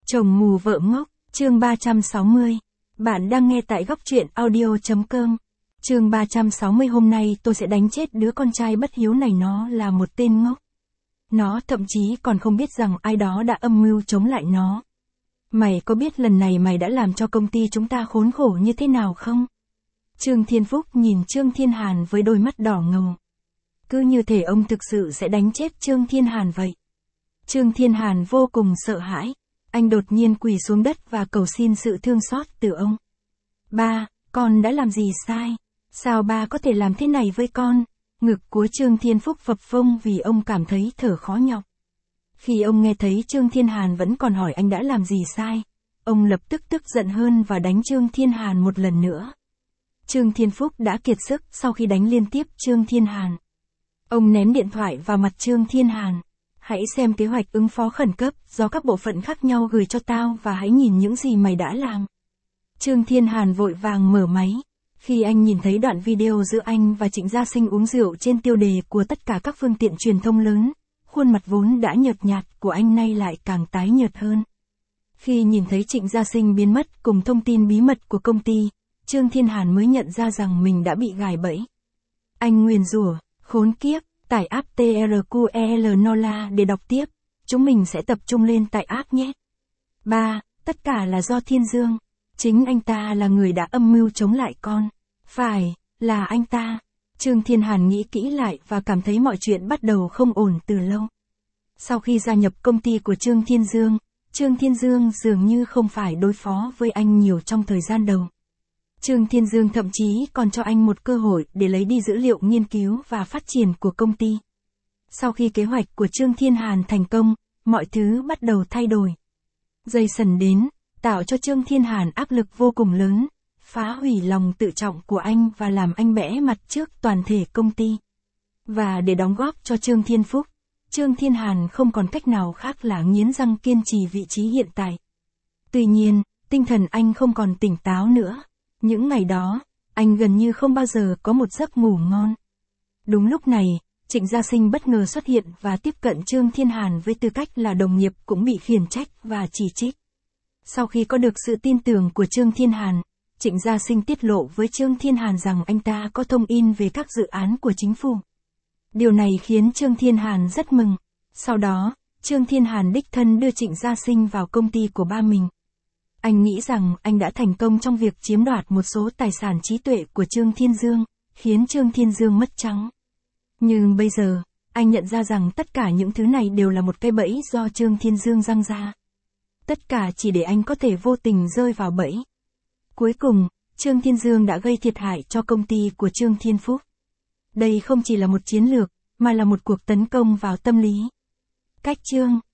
Chồng mù vợ ngốc, chương 360. Bạn đang nghe tại góc truyện audio.com. Chương 360 hôm nay tôi sẽ đánh chết đứa con trai bất hiếu này, nó là một tên ngốc. Nó thậm chí còn không biết rằng ai đó đã âm mưu chống lại nó. Mày có biết lần này mày đã làm cho công ty chúng ta khốn khổ như thế nào không? Trương Thiên Phúc nhìn Trương Thiên Hàn với đôi mắt đỏ ngầu. Cứ như thể ông thực sự sẽ đánh chết Trương Thiên Hàn vậy. Trương Thiên Hàn vô cùng sợ hãi. Anh đột nhiên quỳ xuống đất và cầu xin sự thương xót từ ông. Ba, con đã làm gì sai? Sao ba có thể làm thế này với con? Ngực của Trương Thiên Phúc phập phồng vì ông cảm thấy thở khó nhọc. Khi ông nghe thấy Trương Thiên Hàn vẫn còn hỏi anh đã làm gì sai, ông lập tức tức giận hơn và đánh Trương Thiên Hàn một lần nữa. Trương Thiên Phúc đã kiệt sức sau khi đánh liên tiếp Trương Thiên Hàn. Ông ném điện thoại vào mặt Trương Thiên Hàn. Hãy xem kế hoạch ứng phó khẩn cấp do các bộ phận khác nhau gửi cho tao và hãy nhìn những gì mày đã làm. Trương Thiên Hàn vội vàng mở máy. Khi anh nhìn thấy đoạn video giữa anh và Trịnh Gia Sinh uống rượu trên tiêu đề của tất cả các phương tiện truyền thông lớn, khuôn mặt vốn đã nhợt nhạt của anh nay lại càng tái nhợt hơn. Khi nhìn thấy Trịnh Gia Sinh biến mất cùng thông tin bí mật của công ty, Trương Thiên Hàn mới nhận ra rằng mình đã bị gài bẫy. Anh nguyền rủa, khốn kiếp. Tải app TRQL Nola để đọc tiếp. Chúng mình sẽ tập trung lên tại app nhé. 3. Tất cả là do Thiên Dương. Chính anh ta là người đã âm mưu chống lại con. Phải, là anh ta. Trương Thiên Hàn nghĩ kỹ lại và cảm thấy mọi chuyện bắt đầu không ổn từ lâu. Sau khi gia nhập công ty của Trương Thiên Dương dường như không phải đối phó với anh nhiều trong thời gian đầu. Trương Thiên Dương thậm chí còn cho anh một cơ hội để lấy đi dữ liệu nghiên cứu và phát triển của công ty. Sau khi kế hoạch của Trương Thiên Hàn thành công, mọi thứ bắt đầu thay đổi. Jason đến, tạo cho Trương Thiên Hàn áp lực vô cùng lớn, phá hủy lòng tự trọng của anh và làm anh bẽ mặt trước toàn thể công ty. Và để đóng góp cho Trương Thiên Phúc, Trương Thiên Hàn không còn cách nào khác là nghiến răng kiên trì vị trí hiện tại. Tuy nhiên, tinh thần anh không còn tỉnh táo nữa. Những ngày đó, anh gần như không bao giờ có một giấc ngủ ngon. Đúng lúc này, Trịnh Gia Sinh bất ngờ xuất hiện và tiếp cận Trương Thiên Hàn với tư cách là đồng nghiệp cũng bị khiển trách và chỉ trích. Sau khi có được sự tin tưởng của Trương Thiên Hàn, Trịnh Gia Sinh tiết lộ với Trương Thiên Hàn rằng anh ta có thông tin về các dự án của chính phủ. Điều này khiến Trương Thiên Hàn rất mừng. Sau đó, Trương Thiên Hàn đích thân đưa Trịnh Gia Sinh vào công ty của ba mình. Anh nghĩ rằng anh đã thành công trong việc chiếm đoạt một số tài sản trí tuệ của Trương Thiên Dương, khiến Trương Thiên Dương mất trắng. Nhưng bây giờ, anh nhận ra rằng tất cả những thứ này đều là một cái bẫy do Trương Thiên Dương giăng ra. Tất cả chỉ để anh có thể vô tình rơi vào bẫy. Cuối cùng, Trương Thiên Dương đã gây thiệt hại cho công ty của Trương Thiên Phúc. Đây không chỉ là một chiến lược, mà là một cuộc tấn công vào tâm lý. Cách chương